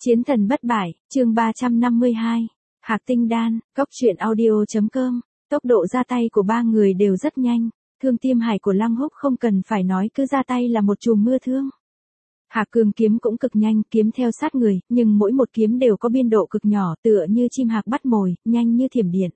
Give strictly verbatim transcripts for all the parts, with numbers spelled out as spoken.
Chiến thần bất bại, chương ba trăm năm mươi hai. Hạc tinh đan, cốc truyện audio.com. Tốc độ ra tay của ba người đều rất nhanh, Thương Tiêm Hải của Lăng Húc không cần phải nói cứ ra tay là một chùm mưa thương. Hạc Cường kiếm cũng cực nhanh, kiếm theo sát người, nhưng mỗi một kiếm đều có biên độ cực nhỏ, tựa như chim hạc bắt mồi, nhanh như thiểm điện.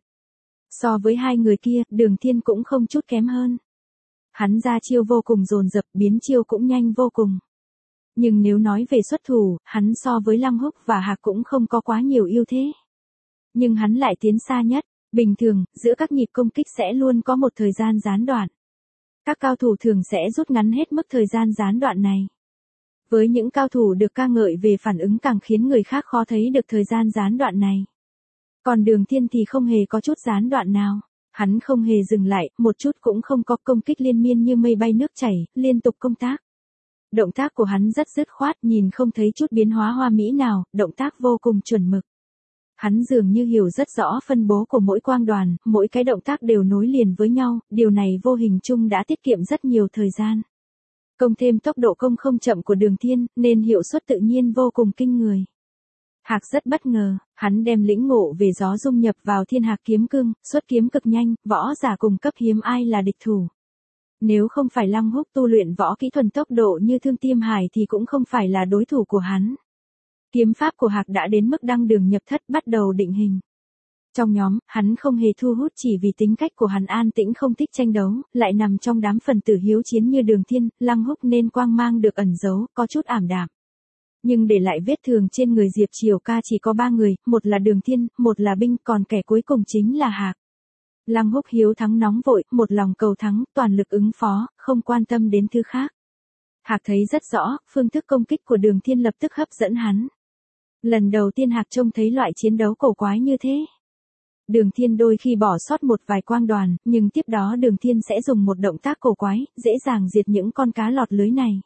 So với hai người kia, Đường Thiên cũng không chút kém hơn. Hắn ra chiêu vô cùng dồn dập, biến chiêu cũng nhanh vô cùng. Nhưng nếu nói về xuất thủ, hắn so với Lăng Húc và Hạc cũng không có quá nhiều ưu thế. Nhưng hắn lại tiến xa nhất, bình thường, giữa các nhịp công kích sẽ luôn có một thời gian gián đoạn. Các cao thủ thường sẽ rút ngắn hết mức thời gian gián đoạn này. Với những cao thủ được ca ngợi về phản ứng càng khiến người khác khó thấy được thời gian gián đoạn này. Còn Đường Thiên thì không hề có chút gián đoạn nào. Hắn không hề dừng lại, một chút cũng không có, công kích liên miên như mây bay nước chảy, liên tục công tác. Động tác của hắn rất dứt khoát, nhìn không thấy chút biến hóa hoa mỹ nào, động tác vô cùng chuẩn mực. Hắn dường như hiểu rất rõ phân bố của mỗi quang đoàn, mỗi cái động tác đều nối liền với nhau, điều này vô hình chung đã tiết kiệm rất nhiều thời gian. Công thêm tốc độ công không chậm của Đường Thiên, nên hiệu suất tự nhiên vô cùng kinh người. Hạc rất bất ngờ, hắn đem lĩnh ngộ về gió dung nhập vào Thiên Hạc kiếm cương, xuất kiếm cực nhanh, võ giả cùng cấp hiếm ai là địch thủ. Nếu không phải Lăng Húc tu luyện võ kỹ thuần tốc độ như Thương Tiêm Hải thì cũng không phải là đối thủ của hắn. Kiếm pháp của Hạc đã đến mức đăng đường nhập thất, bắt đầu định hình. Trong nhóm, hắn không hề thu hút chỉ vì tính cách của hắn an tĩnh không thích tranh đấu, lại nằm trong đám phần tử hiếu chiến như Đường Thiên, Lăng Húc nên quang mang được ẩn giấu, có chút ảm đạm. Nhưng để lại vết thương trên người Diệp Triều Ca chỉ có ba người, một là Đường Thiên, một là Binh, còn kẻ cuối cùng chính là Hạc. Lăng Húc hiếu thắng nóng vội, một lòng cầu thắng, toàn lực ứng phó, không quan tâm đến thứ khác. Hạc thấy rất rõ, phương thức công kích của Đường Thiên lập tức hấp dẫn hắn. Lần đầu tiên Hạc trông thấy loại chiến đấu cổ quái như thế. Đường Thiên đôi khi bỏ sót một vài quang đoàn, nhưng tiếp đó Đường Thiên sẽ dùng một động tác cổ quái, dễ dàng diệt những con cá lọt lưới này.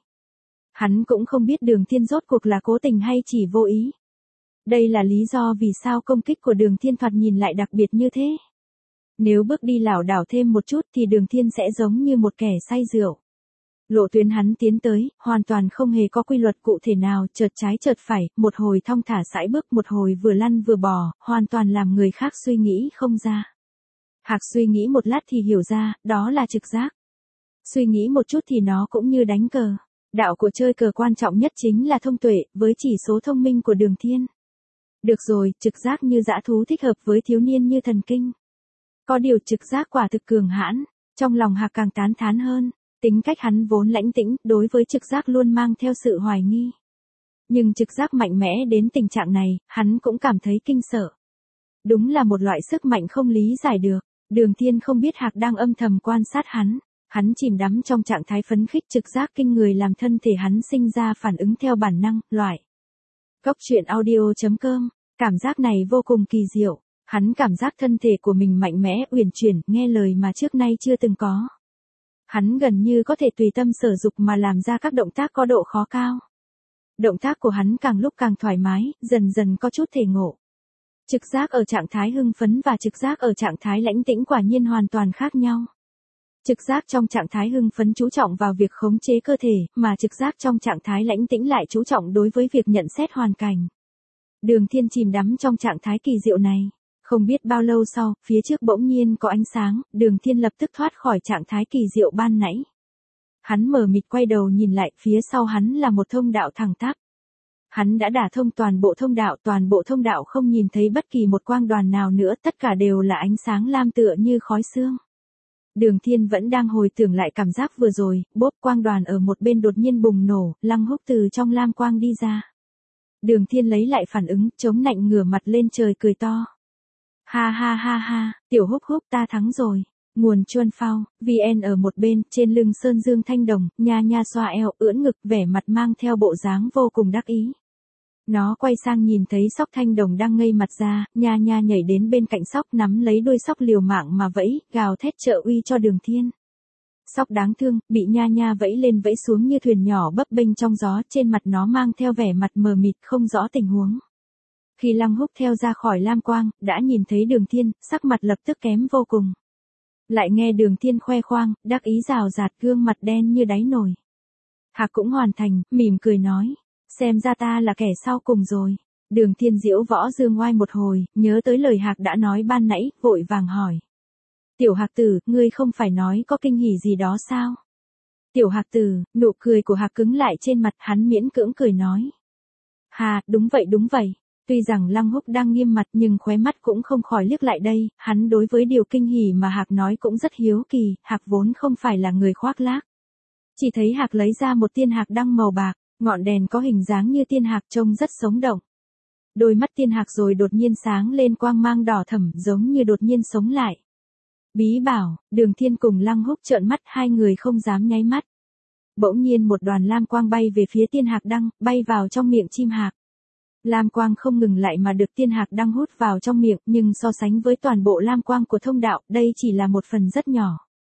Hắn cũng không biết Đường Thiên rốt cuộc là cố tình hay chỉ vô ý. Đây là lý do vì sao công kích của Đường Thiên thoạt nhìn lại đặc biệt như thế. Nếu bước đi lảo đảo thêm một chút thì Đường Thiên sẽ giống như một kẻ say rượu. Lộ tuyến hắn tiến tới, hoàn toàn không hề có quy luật cụ thể nào, chợt trái chợt phải, một hồi thong thả sải bước, một hồi vừa lăn vừa bò, hoàn toàn làm người khác suy nghĩ không ra. Hạc suy nghĩ một lát thì hiểu ra, đó là trực giác. Suy nghĩ một chút thì nó cũng như đánh cờ. Đạo của chơi cờ quan trọng nhất chính là thông tuệ, với chỉ số thông minh của Đường Thiên. Được rồi, trực giác như dã thú thích hợp với thiếu niên như thần kinh. Có điều trực giác quả thực cường hãn, trong lòng Hạc càng tán thán hơn. Tính cách hắn vốn lãnh tĩnh, đối với trực giác luôn mang theo sự hoài nghi. Nhưng trực giác mạnh mẽ đến tình trạng này, hắn cũng cảm thấy kinh sợ. Đúng là một loại sức mạnh không lý giải được. Đường Thiên không biết Hạc đang âm thầm quan sát hắn. Hắn chìm đắm trong trạng thái phấn khích, trực giác kinh người làm thân thể hắn sinh ra phản ứng theo bản năng, loại. Cốc truyện audio.com, cảm giác này vô cùng kỳ diệu. Hắn cảm giác thân thể của mình mạnh mẽ, uyển chuyển, nghe lời mà trước nay chưa từng có. Hắn gần như có thể tùy tâm sở dục mà làm ra các động tác có độ khó cao. Động tác của hắn càng lúc càng thoải mái, dần dần có chút thể ngộ. Trực giác ở trạng thái hưng phấn và trực giác ở trạng thái lãnh tĩnh quả nhiên hoàn toàn khác nhau. Trực giác trong trạng thái hưng phấn chú trọng vào việc khống chế cơ thể, mà trực giác trong trạng thái lãnh tĩnh lại chú trọng đối với việc nhận xét hoàn cảnh. Đường Thiên chìm đắm trong trạng thái kỳ diệu này. Không biết bao lâu sau, phía trước bỗng nhiên có ánh sáng, Đường Thiên lập tức thoát khỏi trạng thái kỳ diệu ban nãy. Hắn mờ mịt quay đầu nhìn lại, phía sau hắn là một thông đạo thẳng tắp. Hắn đã đả thông toàn bộ thông đạo, toàn bộ thông đạo không nhìn thấy bất kỳ một quang đoàn nào nữa, tất cả đều là ánh sáng lam tựa như khói sương. Đường Thiên vẫn đang hồi tưởng lại cảm giác vừa rồi, bốp quang đoàn ở một bên đột nhiên bùng nổ, Lăng Húc từ trong lam quang đi ra. Đường Thiên lấy lại phản ứng, chống nạnh ngửa mặt lên trời cười to. Ha ha ha ha, tiểu Húc Húc ta thắng rồi. Nguồn Chuân Phao, vê en ở một bên, trên lưng Sơn Dương Thanh Đồng, nha nha xoa eo, ưỡn ngực, vẻ mặt mang theo bộ dáng vô cùng đắc ý. Nó quay sang nhìn thấy Sóc Thanh Đồng đang ngây mặt ra, nha nha nhảy đến bên cạnh Sóc nắm lấy đuôi Sóc liều mạng mà vẫy, gào thét trợ uy cho Đường Thiên. Sóc đáng thương, bị nha nha vẫy lên vẫy xuống như thuyền nhỏ bấp bênh trong gió, trên mặt nó mang theo vẻ mặt mờ mịt không rõ tình huống. Khi Lăng Húc theo ra khỏi lam quang, đã nhìn thấy Đường Thiên, sắc mặt lập tức kém vô cùng. Lại nghe Đường Thiên khoe khoang, đắc ý rào rạt, gương mặt đen như đáy nồi. Hạc cũng hoàn thành, mỉm cười nói, xem ra ta là kẻ sau cùng rồi. Đường Thiên diễu võ dương ngoai một hồi, nhớ tới lời Hạc đã nói ban nãy, vội vàng hỏi. Tiểu Hạc tử, ngươi không phải nói có kinh hỉ gì đó sao? Tiểu Hạc tử, nụ cười của Hạc cứng lại trên mặt, hắn miễn cưỡng cười nói. Hà, đúng vậy đúng vậy. Tuy rằng Lăng Húc đang nghiêm mặt nhưng khóe mắt cũng không khỏi liếc lại đây, hắn đối với điều kinh hỉ mà Hạc nói cũng rất hiếu kỳ, Hạc vốn không phải là người khoác lác. Chỉ thấy Hạc lấy ra một tiên hạc đăng màu bạc, ngọn đèn có hình dáng như tiên hạc trông rất sống động. Đôi mắt tiên hạc rồi đột nhiên sáng lên quang mang đỏ thẫm giống như đột nhiên sống lại. Bí bảo, Đường Thiên cùng Lăng Húc trợn mắt hai người không dám nháy mắt. Bỗng nhiên một đoàn lam quang bay về phía tiên hạc đăng, bay vào trong miệng chim hạc. Lam quang không ngừng lại mà được tiên hạc đăng hút vào trong miệng, nhưng so sánh với toàn bộ lam quang của thông đạo, đây chỉ là một phần rất nhỏ.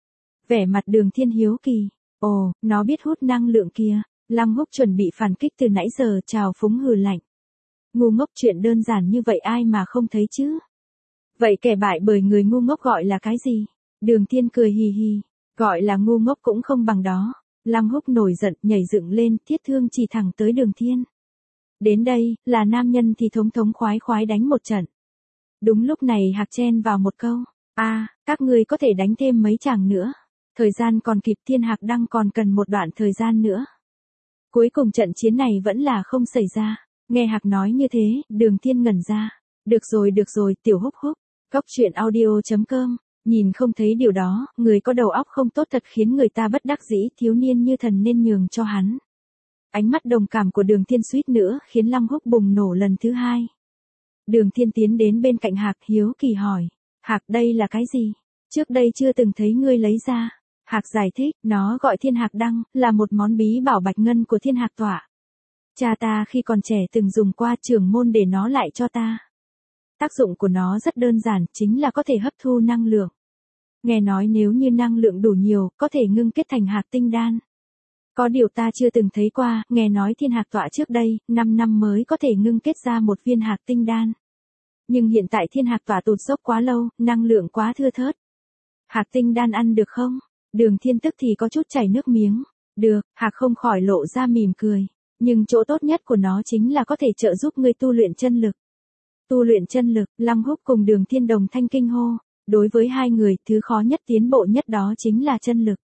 Vẻ mặt Đường Thiên hiếu kỳ, ồ, nó biết hút năng lượng kia. Lăng Húc chuẩn bị phản kích từ nãy giờ, trào phúng hừ lạnh. Ngu ngốc, chuyện đơn giản như vậy ai mà không thấy chứ? Vậy kẻ bại bởi người ngu ngốc gọi là cái gì? Đường Thiên cười hì hì, gọi là ngu ngốc cũng không bằng đó. Lăng Húc nổi giận, nhảy dựng lên, thiết thương chỉ thẳng tới Đường Thiên. Đến đây, là nam nhân thì thống thống khoái khoái đánh một trận. Đúng lúc này Hạc chen vào một câu, a, à, các ngươi có thể đánh thêm mấy chàng nữa. Thời gian còn kịp, Thiên Hạc Đăng còn cần một đoạn thời gian nữa. Cuối cùng trận chiến này vẫn là không xảy ra. Nghe Hạc nói như thế, Đường Thiên ngẩn ra. Được rồi được rồi, Tiểu Húc Húc. Cóc truyện audio chấm com. Nhìn không thấy điều đó, người có đầu óc không tốt thật khiến người ta bất đắc dĩ, thiếu niên như thần nên nhường cho hắn. Ánh mắt đồng cảm của Đường Thiên suýt nữa khiến Lăng Húc bùng nổ lần thứ hai. Đường Thiên tiến đến bên cạnh Hạc hiếu kỳ hỏi. Hạc, đây là cái gì? Trước đây chưa từng thấy ngươi lấy ra. Hạc giải thích, nó gọi Thiên Hạc Đăng, là một món bí bảo bạch ngân của Thiên Hạc Tọa. Cha ta khi còn trẻ từng dùng qua, trưởng môn để nó lại cho ta. Tác dụng của nó rất đơn giản, chính là có thể hấp thu năng lượng. Nghe nói nếu như năng lượng đủ nhiều, có thể ngưng kết thành hạc tinh đan. Có điều ta chưa từng thấy qua, nghe nói Thiên Hạc Tọa trước đây, năm năm mới có thể ngưng kết ra một viên hạc tinh đan. Nhưng hiện tại Thiên Hạc Tọa tụt dốc quá lâu, năng lượng quá thưa thớt. Hạc tinh đan ăn được không? Đường Thiên tức thì có chút chảy nước miếng. Được, Hạc không khỏi lộ ra mỉm cười. Nhưng chỗ tốt nhất của nó chính là có thể trợ giúp ngươi tu luyện chân lực. Tu luyện chân lực, Lăng Húc cùng Đường Thiên đồng thanh kinh hô. Đối với hai người, thứ khó nhất tiến bộ nhất đó chính là chân lực.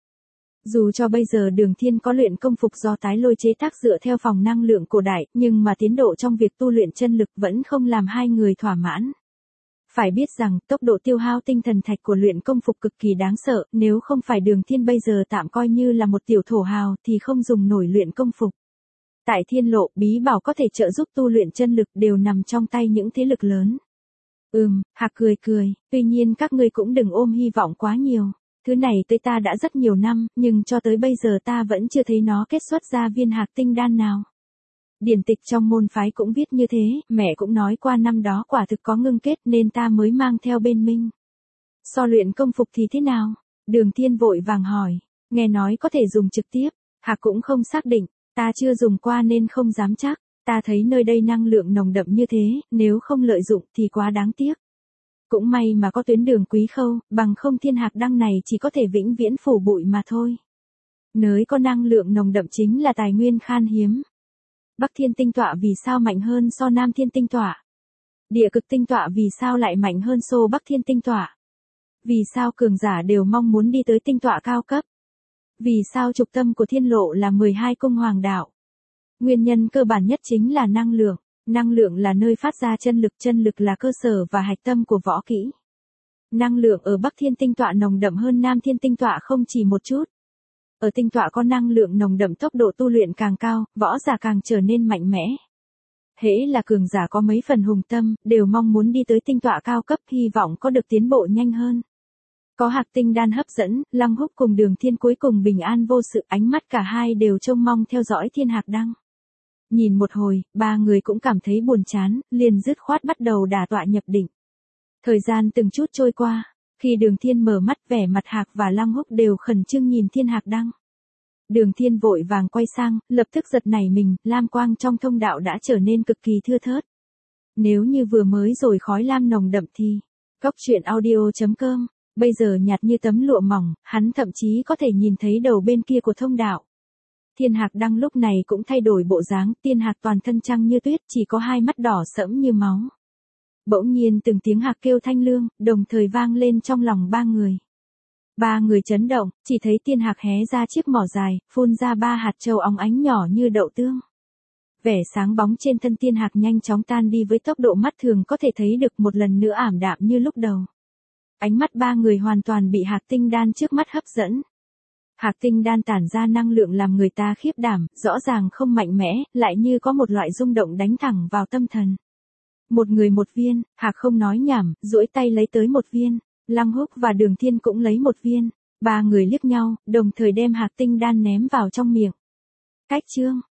Dù cho bây giờ Đường Thiên có luyện công phục do tái lôi chế tác dựa theo phòng năng lượng cổ đại, nhưng mà tiến độ trong việc tu luyện chân lực vẫn không làm hai người thỏa mãn. Phải biết rằng, tốc độ tiêu hao tinh thần thạch của luyện công phục cực kỳ đáng sợ, nếu không phải Đường Thiên bây giờ tạm coi như là một tiểu thổ hào thì không dùng nổi luyện công phục. Tại Thiên Lộ, bí bảo có thể trợ giúp tu luyện chân lực đều nằm trong tay những thế lực lớn. Ừm, Hạc cười cười, tuy nhiên các ngươi cũng đừng ôm hy vọng quá nhiều. Thứ này tới ta đã rất nhiều năm, nhưng cho tới bây giờ ta vẫn chưa thấy nó kết xuất ra viên hạc tinh đan nào. Điển tịch trong môn phái cũng viết như thế, mẹ cũng nói qua năm đó quả thực có ngưng kết nên ta mới mang theo bên mình. So luyện công phục thì thế nào? Đường Thiên vội vàng hỏi, nghe nói có thể dùng trực tiếp, Hạc cũng không xác định, ta chưa dùng qua nên không dám chắc, ta thấy nơi đây năng lượng nồng đậm như thế, nếu không lợi dụng thì quá đáng tiếc. Cũng may mà có tuyến đường Quý Khâu, bằng không Thiên Hạc Đăng này chỉ có thể vĩnh viễn phủ bụi mà thôi. Nơi có năng lượng nồng đậm chính là tài nguyên khan hiếm. Bắc Thiên Tinh Tọa vì sao mạnh hơn so Nam Thiên Tinh Tọa? Địa Cực Tinh Tọa vì sao lại mạnh hơn so Bắc Thiên Tinh Tọa? Vì sao cường giả đều mong muốn đi tới tinh tọa cao cấp? Vì sao trục tâm của Thiên Lộ là mười hai cung hoàng đạo? Nguyên nhân cơ bản nhất chính là năng lượng. Năng lượng là nơi phát ra chân lực, chân lực là cơ sở và hạch tâm của võ kỹ. Năng lượng ở Bắc Thiên Tinh Tọa nồng đậm hơn Nam Thiên Tinh Tọa không chỉ một chút. Ở tinh tọa có năng lượng nồng đậm, tốc độ tu luyện càng cao, võ giả càng trở nên mạnh mẽ. Hễ là cường giả có mấy phần hùng tâm, đều mong muốn đi tới tinh tọa cao cấp, hy vọng có được tiến bộ nhanh hơn. Có hạc tinh đan hấp dẫn, Lăng Húc cùng Đường Thiên cuối cùng bình an vô sự, ánh mắt cả hai đều trông mong theo dõi Thiên Hạc Đăng. Nhìn một hồi, ba người cũng cảm thấy buồn chán, liền dứt khoát bắt đầu đả tọa nhập định. Thời gian từng chút trôi qua, khi Đường Thiên mở mắt, vẻ mặt Hạc và Lăng Húc đều khẩn trương nhìn Thiên Hạc Đăng. Đường Thiên vội vàng quay sang, lập tức giật nảy mình, lam quang trong thông đạo đã trở nên cực kỳ thưa thớt. Nếu như vừa mới rồi khói lam nồng đậm thì, cóc truyện audio chấm com, bây giờ nhạt như tấm lụa mỏng, hắn thậm chí có thể nhìn thấy đầu bên kia của thông đạo. Thiên Hạc Đăng lúc này cũng thay đổi bộ dáng, tiên hạc toàn thân trắng như tuyết, chỉ có hai mắt đỏ sẫm như máu. Bỗng nhiên từng tiếng hạc kêu thanh lương, đồng thời vang lên trong lòng ba người. Ba người chấn động, chỉ thấy tiên hạc hé ra chiếc mỏ dài, phun ra ba hạt châu óng ánh nhỏ như đậu tương. Vẻ sáng bóng trên thân tiên hạc nhanh chóng tan đi với tốc độ mắt thường có thể thấy được, một lần nữa ảm đạm như lúc đầu. Ánh mắt ba người hoàn toàn bị hạc tinh đan trước mắt hấp dẫn. Hạc tinh đan tản ra năng lượng làm người ta khiếp đảm, rõ ràng không mạnh mẽ, lại như có một loại rung động đánh thẳng vào tâm thần. Một người một viên, Hạc không nói nhảm, duỗi tay lấy tới một viên, Lăng Húc và Đường Thiên cũng lấy một viên, ba người liếc nhau, đồng thời đem hạc tinh đan ném vào trong miệng. Cách chương